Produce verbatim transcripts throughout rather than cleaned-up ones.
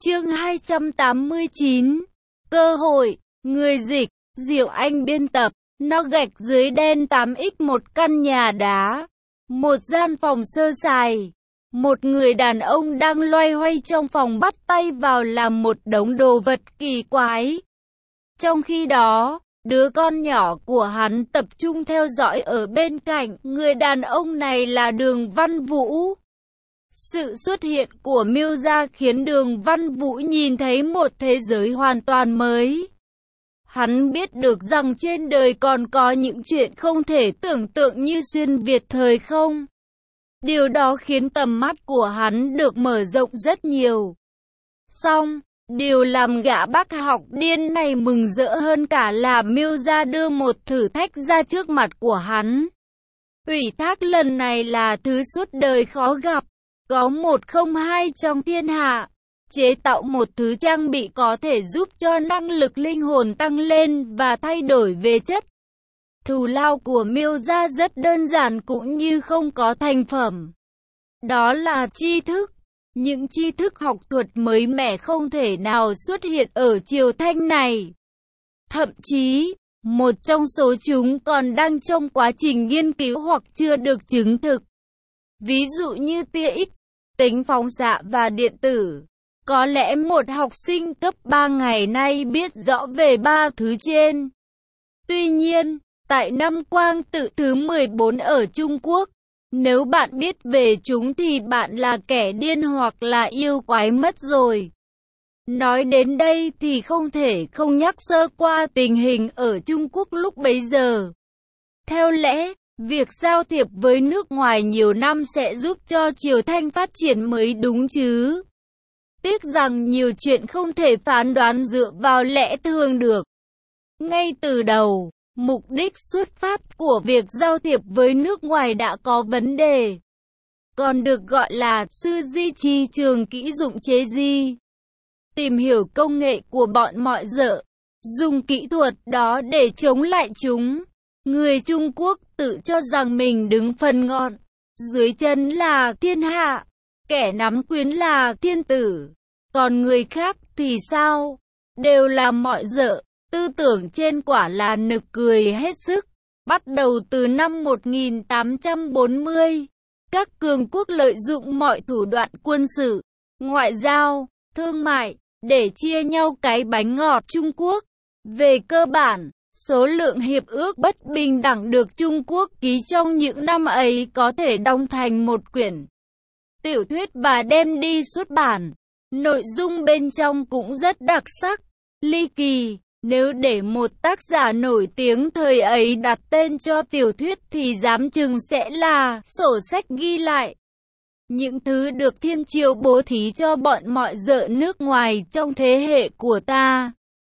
Chương hai trăm tám mươi chín. Cơ hội. Người dịch, Diệu Anh biên tập. Nó gạch dưới đen tám x một căn nhà đá. Một gian phòng sơ sài. Một người đàn ông đang loay hoay trong phòng bắt tay vào làm một đống đồ vật kỳ quái. Trong khi đó, đứa con nhỏ của hắn tập trung theo dõi ở bên cạnh. Người đàn ông này là Đường Văn Vũ. Sự xuất hiện của Miêu Gia khiến Đường Văn Vũ nhìn thấy một thế giới hoàn toàn mới. Hắn biết được rằng trên đời còn có những chuyện không thể tưởng tượng như xuyên Việt thời không. Điều đó khiến tầm mắt của hắn được mở rộng rất nhiều. Song, điều làm gã bác học điên này mừng rỡ hơn cả là Miêu Gia đưa một thử thách ra trước mặt của hắn. Ủy thác lần này là thứ suốt đời khó gặp. Có một không hai trong thiên hạ, chế tạo một thứ trang bị có thể giúp cho năng lực linh hồn tăng lên và thay đổi về chất. Thù lao của Miêu Gia rất đơn giản cũng như không có thành phẩm. Đó là tri thức. Những tri thức học thuật mới mẻ không thể nào xuất hiện ở triều Thanh này. Thậm chí, một trong số chúng còn đang trong quá trình nghiên cứu hoặc chưa được chứng thực. Ví dụ như tia X, tính phóng xạ và điện tử. Có lẽ một học sinh cấp ba ngày nay biết rõ về ba thứ trên. Tuy nhiên, tại năm Quang Tự thứ mười bốn ở Trung Quốc, nếu bạn biết về chúng thì bạn là kẻ điên hoặc là yêu quái mất rồi. Nói đến đây thì không thể không nhắc sơ qua tình hình ở Trung Quốc lúc bấy giờ. Theo lẽ, việc giao thiệp với nước ngoài nhiều năm sẽ giúp cho triều Thanh phát triển mới đúng chứ. Tiếc rằng nhiều chuyện không thể phán đoán dựa vào lẽ thường được. Ngay từ đầu, mục đích xuất phát của việc giao thiệp với nước ngoài đã có vấn đề. Còn được gọi là sư di trì trường kỹ dụng chế di. Tìm hiểu công nghệ của bọn mọi dợ, dùng kỹ thuật đó để chống lại chúng. Người Trung Quốc tự cho rằng mình đứng phần ngọn, dưới chân là thiên hạ, kẻ nắm quyền là thiên tử. Còn người khác thì sao? Đều là mọi dợ. Tư tưởng trên quả là nực cười hết sức. Bắt đầu từ năm một nghìn tám trăm bốn mươi, các cường quốc lợi dụng mọi thủ đoạn quân sự, ngoại giao, thương mại để chia nhau cái bánh ngọt Trung Quốc. Về cơ bản, số lượng hiệp ước bất bình đẳng được Trung Quốc ký trong những năm ấy có thể đong thành một quyển tiểu thuyết và đem đi xuất bản. Nội dung bên trong cũng rất đặc sắc, ly kỳ. Nếu để một tác giả nổi tiếng thời ấy đặt tên cho tiểu thuyết thì dám chừng sẽ là sổ sách ghi lại những thứ được thiên triều bố thí cho bọn mọi dợ nước ngoài trong thế hệ của ta.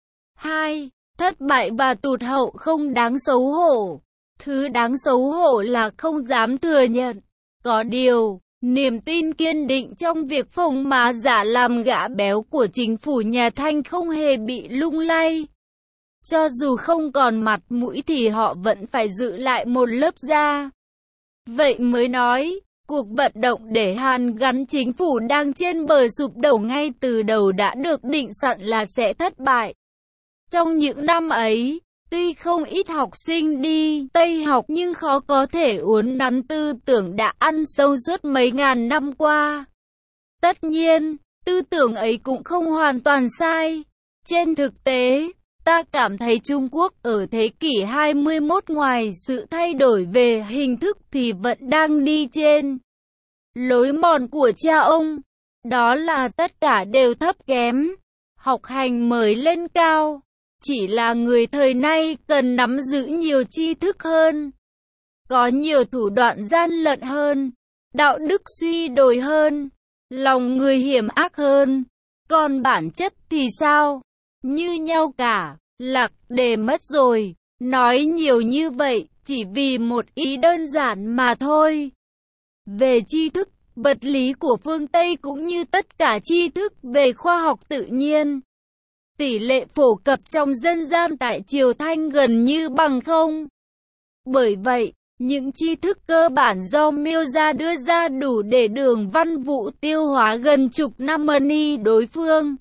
hai. Thất bại và tụt hậu không đáng xấu hổ. Thứ đáng xấu hổ là không dám thừa nhận. Có điều, niềm tin kiên định trong việc phông má giả làm gã béo của chính phủ nhà Thanh không hề bị lung lay. Cho dù không còn mặt mũi thì họ vẫn phải giữ lại một lớp da. Vậy mới nói, cuộc vận động để hàn gắn chính phủ đang trên bờ sụp đổ ngay từ đầu đã được định sẵn là sẽ thất bại. Trong những năm ấy, tuy không ít học sinh đi Tây học nhưng khó có thể uốn nắn tư tưởng đã ăn sâu suốt mấy ngàn năm qua. Tất nhiên, tư tưởng ấy cũng không hoàn toàn sai. Trên thực tế, ta cảm thấy Trung Quốc ở thế kỷ hai mươi mốt ngoài sự thay đổi về hình thức thì vẫn đang đi trên lối mòn của cha ông. Đó là tất cả đều thấp kém, học hành mới lên cao. Chỉ là người thời nay cần nắm giữ nhiều tri thức hơn, có nhiều thủ đoạn gian lận hơn, đạo đức suy đồi hơn, lòng người hiểm ác hơn. Còn bản chất thì sao? Như nhau cả, lạc đề mất rồi. Nói nhiều như vậy chỉ vì một ý đơn giản mà thôi. Về tri thức, vật lý của phương Tây cũng như tất cả tri thức về khoa học tự nhiên, tỷ lệ phổ cập trong dân gian tại triều Thanh gần như bằng không. Bởi vậy, Những tri thức cơ bản do Miêu Gia đưa ra đủ để Đường Văn Vũ tiêu hóa gần chục năm money đối phương.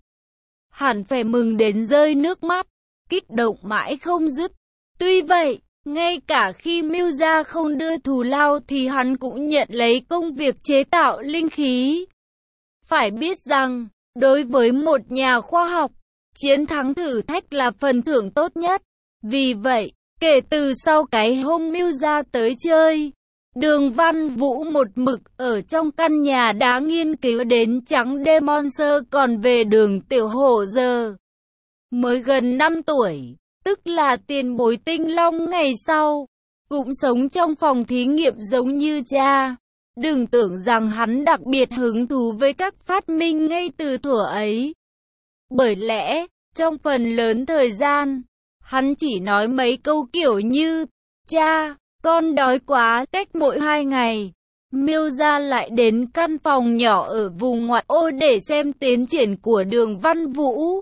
Hẳn phải mừng đến rơi nước mắt, kích động mãi không dứt. Tuy vậy, ngay cả khi Miêu Gia không đưa thù lao thì hắn cũng nhận lấy công việc chế tạo linh khí. Phải biết rằng, đối với một nhà khoa học, chiến thắng thử thách là phần thưởng tốt nhất. Vì vậy, kể từ sau cái hôm Miêu Gia tới chơi, Đường Văn Vũ một mực ở trong căn nhà đá nghiên cứu đến trắng đêm Monster, còn về Đường Tiểu Hổ giờ mới gần năm tuổi, tức là tiền bối Tinh Long ngày sau, cũng sống trong phòng thí nghiệm giống như cha. Đừng tưởng rằng hắn đặc biệt hứng thú với các phát minh ngay từ thuở ấy. Bởi lẽ, trong phần lớn thời gian, hắn chỉ nói mấy câu kiểu như, cha, con đói quá. Cách mỗi hai ngày, Miêu Gia lại đến căn phòng nhỏ ở vùng ngoại ô để xem tiến triển của Đường Văn Vũ.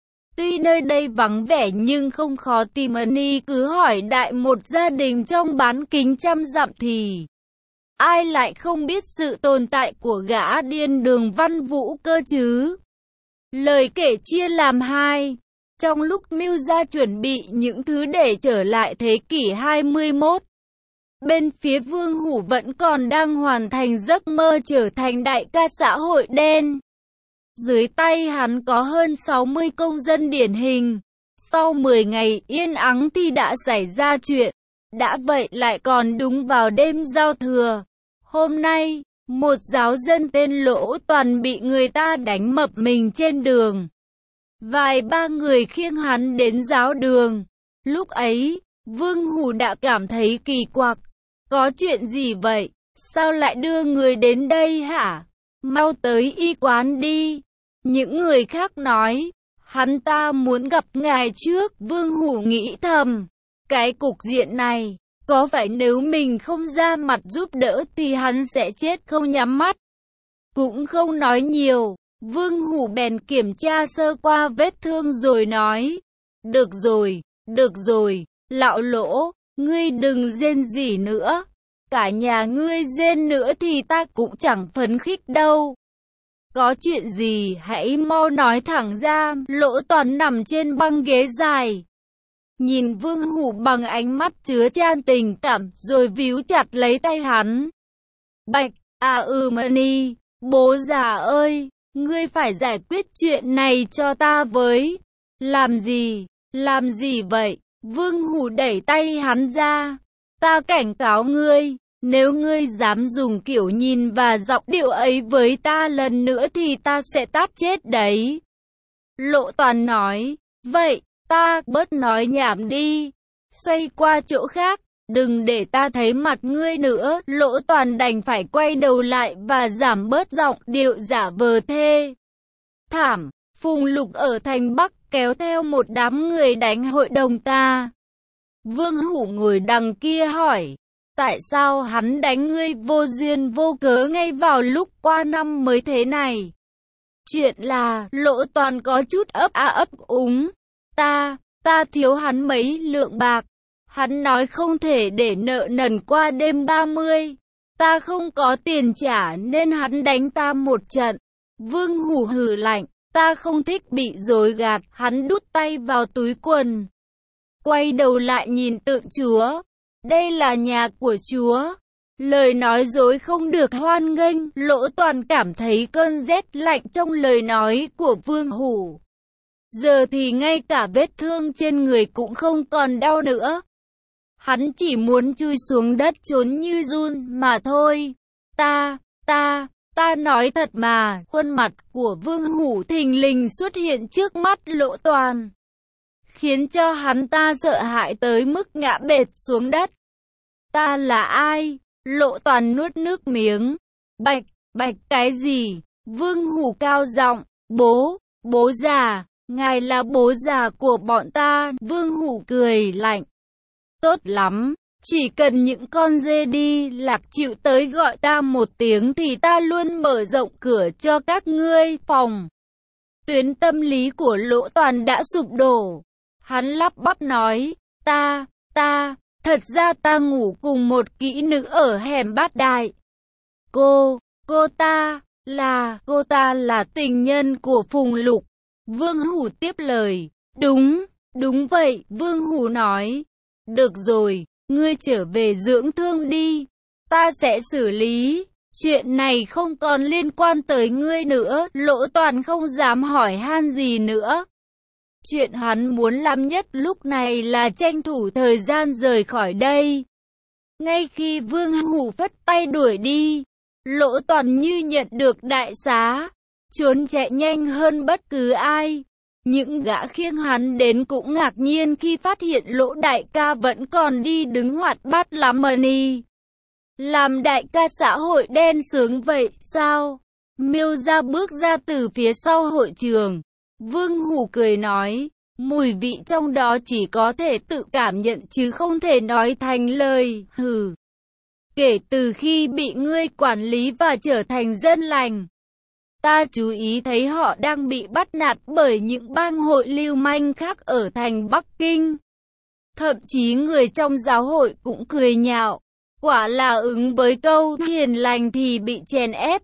Tuy nơi đây vắng vẻ nhưng không khó tìm money, cứ hỏi đại một gia đình trong bán kính trăm dặm thì ai lại không biết sự tồn tại của gã điên Đường Văn Vũ cơ chứ. Lời kể chia làm hai. Trong lúc Miêu Gia chuẩn bị những thứ để trở lại thế kỷ hai mươi mốt, bên phía Vương Hủ vẫn còn đang hoàn thành giấc mơ trở thành đại ca xã hội đen. Dưới tay hắn có hơn sáu mươi công dân điển hình. Sau mười ngày yên ắng thì đã xảy ra chuyện. Đã vậy lại còn đúng vào đêm giao thừa. Hôm nay, một giáo dân tên Lỗ Toàn bị người ta đánh mập mình trên đường. Vài ba người khiêng hắn đến giáo đường. Lúc ấy, Vương Hủ đã cảm thấy kỳ quặc. Có chuyện gì vậy? Sao lại đưa người đến đây hả? Mau tới y quán đi. Những người khác nói, hắn ta muốn gặp ngài trước. Vương Hủ nghĩ thầm, cái cục diện này, có phải nếu mình không ra mặt giúp đỡ thì hắn sẽ chết không nhắm mắt. Cũng không nói nhiều, Vương Hủ bèn kiểm tra sơ qua vết thương rồi nói, được rồi, được rồi, lão Lỗ, ngươi đừng rên gì nữa. Cả nhà ngươi rên nữa thì ta cũng chẳng phấn khích đâu. Có chuyện gì hãy mau nói thẳng ra. Lỗ Toàn nằm trên băng ghế dài, nhìn Vương Hủ bằng ánh mắt chứa chan tình cảm rồi víu chặt lấy tay hắn. Bạch, à ừ Mani, bố già ơi, ngươi phải giải quyết chuyện này cho ta với. Làm gì, làm gì vậy? Vương Hủ đẩy tay hắn ra. Ta cảnh cáo ngươi, nếu ngươi dám dùng kiểu nhìn và giọng điệu ấy với ta lần nữa thì ta sẽ tát chết đấy. Lỗ Toàn nói, vậy, ta bớt nói nhảm đi. Xoay qua chỗ khác, đừng để ta thấy mặt ngươi nữa. Lỗ Toàn đành phải quay đầu lại và giảm bớt giọng điệu giả vờ thê thảm. Phùng Lục ở thành Bắc kéo theo một đám người đánh hội đồng ta. Vương Hủ ngồi đằng kia hỏi, tại sao hắn đánh ngươi vô duyên vô cớ ngay vào lúc qua năm mới thế này? Chuyện là, Lỗ Toàn có chút ấp a ấp úng. Ta, ta thiếu hắn mấy lượng bạc. Hắn nói không thể để nợ nần qua đêm ba mươi. Ta không có tiền trả nên hắn đánh ta một trận. Vương Hủ hừ lạnh, ta không thích bị dối gạt. Hắn đút tay vào túi quần, quay đầu lại nhìn tượng chúa. Đây là nhà của chúa. Lời nói dối không được hoan nghênh. Lỗ Toàn cảm thấy cơn rét lạnh trong lời nói của Vương Hủ. Giờ thì ngay cả vết thương trên người cũng không còn đau nữa. Hắn chỉ muốn chui xuống đất trốn như giun mà thôi. Ta, ta, ta nói thật mà. Khuôn mặt của Vương Hủ thình lình xuất hiện trước mắt Lỗ Toàn, khiến cho hắn ta sợ hãi tới mức ngã bệt xuống đất. Ta là ai? Lỗ Toàn nuốt nước miếng. Bạch, bạch cái gì? Vương Hủ cao giọng, bố, bố già, ngài là bố già của bọn ta. Vương Hủ cười lạnh. Tốt lắm, chỉ cần những con dê đi lạc chịu tới gọi ta một tiếng thì ta luôn mở rộng cửa cho các ngươi. Phòng tuyến tâm lý của Lỗ Toàn đã sụp đổ. Hắn lắp bắp nói, ta, ta, Thật ra ta ngủ cùng một kỹ nữ ở hẻm Bát Đại. Cô, cô ta, là, cô ta là tình nhân của Phùng Lục. Vương Hủ tiếp lời. Đúng, đúng vậy, Vương Hủ nói. Được rồi, ngươi trở về dưỡng thương đi. Ta sẽ xử lý. Chuyện này không còn liên quan tới ngươi nữa. Lỗ Toàn không dám hỏi han gì nữa. Chuyện hắn muốn làm nhất lúc này là tranh thủ thời gian rời khỏi đây. Ngay khi Vương Hủ phất tay đuổi đi, Lỗ Toàn như nhận được đại xá, trốn chạy nhanh hơn bất cứ ai. Những gã khiêng hắn đến cũng ngạc nhiên khi phát hiện Lỗ đại ca vẫn còn đi đứng hoạt bát lắm mà ni. Làm đại ca xã hội đen sướng vậy sao? Miêu Gia bước ra từ phía sau hội trường. Vương Hủ cười nói, mùi vị trong đó chỉ có thể tự cảm nhận chứ không thể nói thành lời. Hừ. Kể từ khi bị ngươi quản lý và trở thành dân lành, ta chú ý thấy họ đang bị bắt nạt bởi những bang hội lưu manh khác ở thành Bắc Kinh. Thậm chí người trong giáo hội cũng cười nhạo. Quả là ứng với câu hiền lành thì bị chèn ép.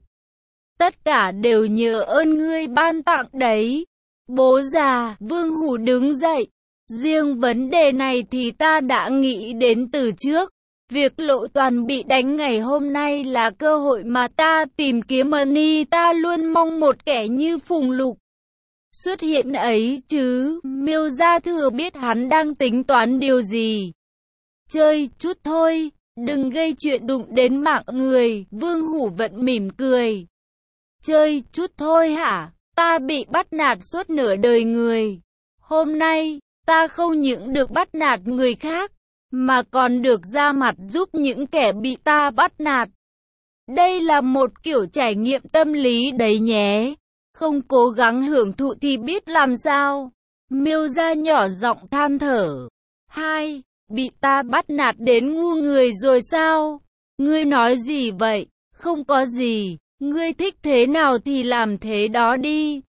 Tất cả đều nhờ ơn ngươi ban tặng đấy. Bố già, Vương Hủ đứng dậy. Riêng vấn đề này thì ta đã nghĩ đến từ trước. Việc Lộ Toàn bị đánh ngày hôm nay là cơ hội mà ta tìm kiếm Mani. Ta luôn mong một kẻ như Phùng Lục xuất hiện ấy chứ. Miêu Gia thừa biết hắn đang tính toán điều gì. Chơi chút thôi, đừng gây chuyện đụng đến mạng người. Vương Hủ vẫn mỉm cười. Chơi chút thôi hả? Ta bị bắt nạt suốt nửa đời người. Hôm nay, ta không những được bắt nạt người khác, mà còn được ra mặt giúp những kẻ bị ta bắt nạt. Đây là một kiểu trải nghiệm tâm lý đấy nhé. Không cố gắng hưởng thụ thì biết làm sao. Miêu Gia nhỏ giọng than thở. Hai, bị ta bắt nạt đến ngu người rồi sao? Ngươi nói gì vậy? Không có gì. Ngươi thích thế nào thì làm thế đó đi.